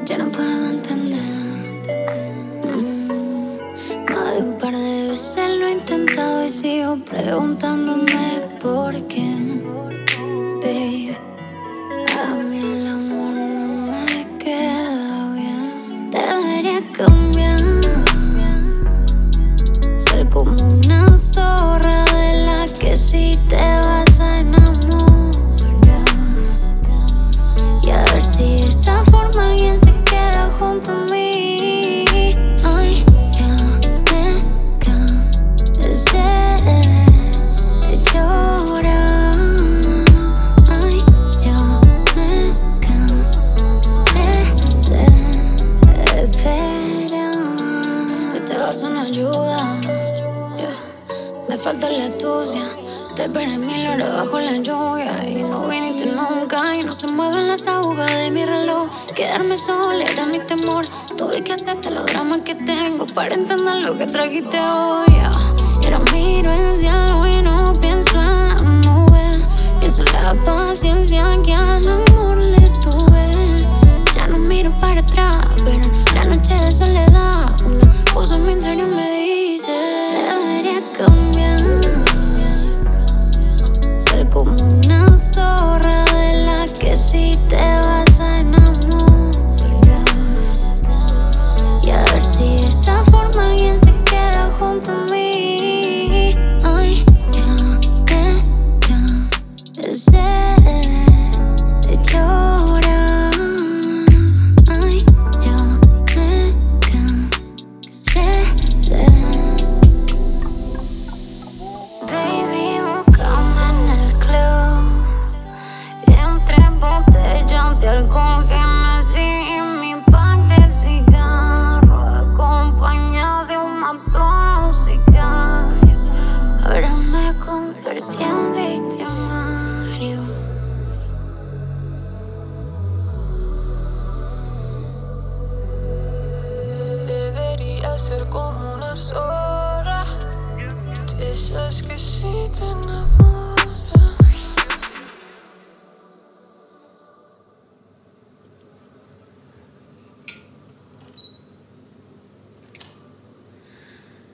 Ya no puedo entender. Más de un par de veces lo he intentado y sigo preguntándome por qué. Babe, a mí el amor no me queda bien. Debería cambiar, ser como una zorra de la que sí te vas a enamorar. Y a ver si de esa forma alguien se queda junto a mí. Ay, ya me cansé de llorar. Ay, ya me cansé de esperar. Este vaso no ayuda, yeah. Me falta la astucia. Te esperé 1000 horas bajo la lluvia y no viniste nunca. Y no se mueven las agujas de mi reloj. Quedarme sola era mi temor. Tuve que aceptar los dramas que tengo para entender lo que trajiste hoy, yeah. Y ahora miro en el cielo y no pienso en la nube. Pienso en la paciencia que al amor le tuve. Ya no miro para atrás, pero la noche de soledad una voz en mi interior me dice: debería cambiar, ser como una zorra de la que sí te vas a enamorar. Y a ver si de esa forma alguien se queda junto a mí. Ay, ya me cansé de llorar. Ay, ya me cansé de... Baby, búscame en el club, entre botellas de alcohol que nací en mi pack de cigarro, acompañado de un montón musical. Ahora me convertí en victimario. Debería ser como una zorra, de esas que sí te enamoran.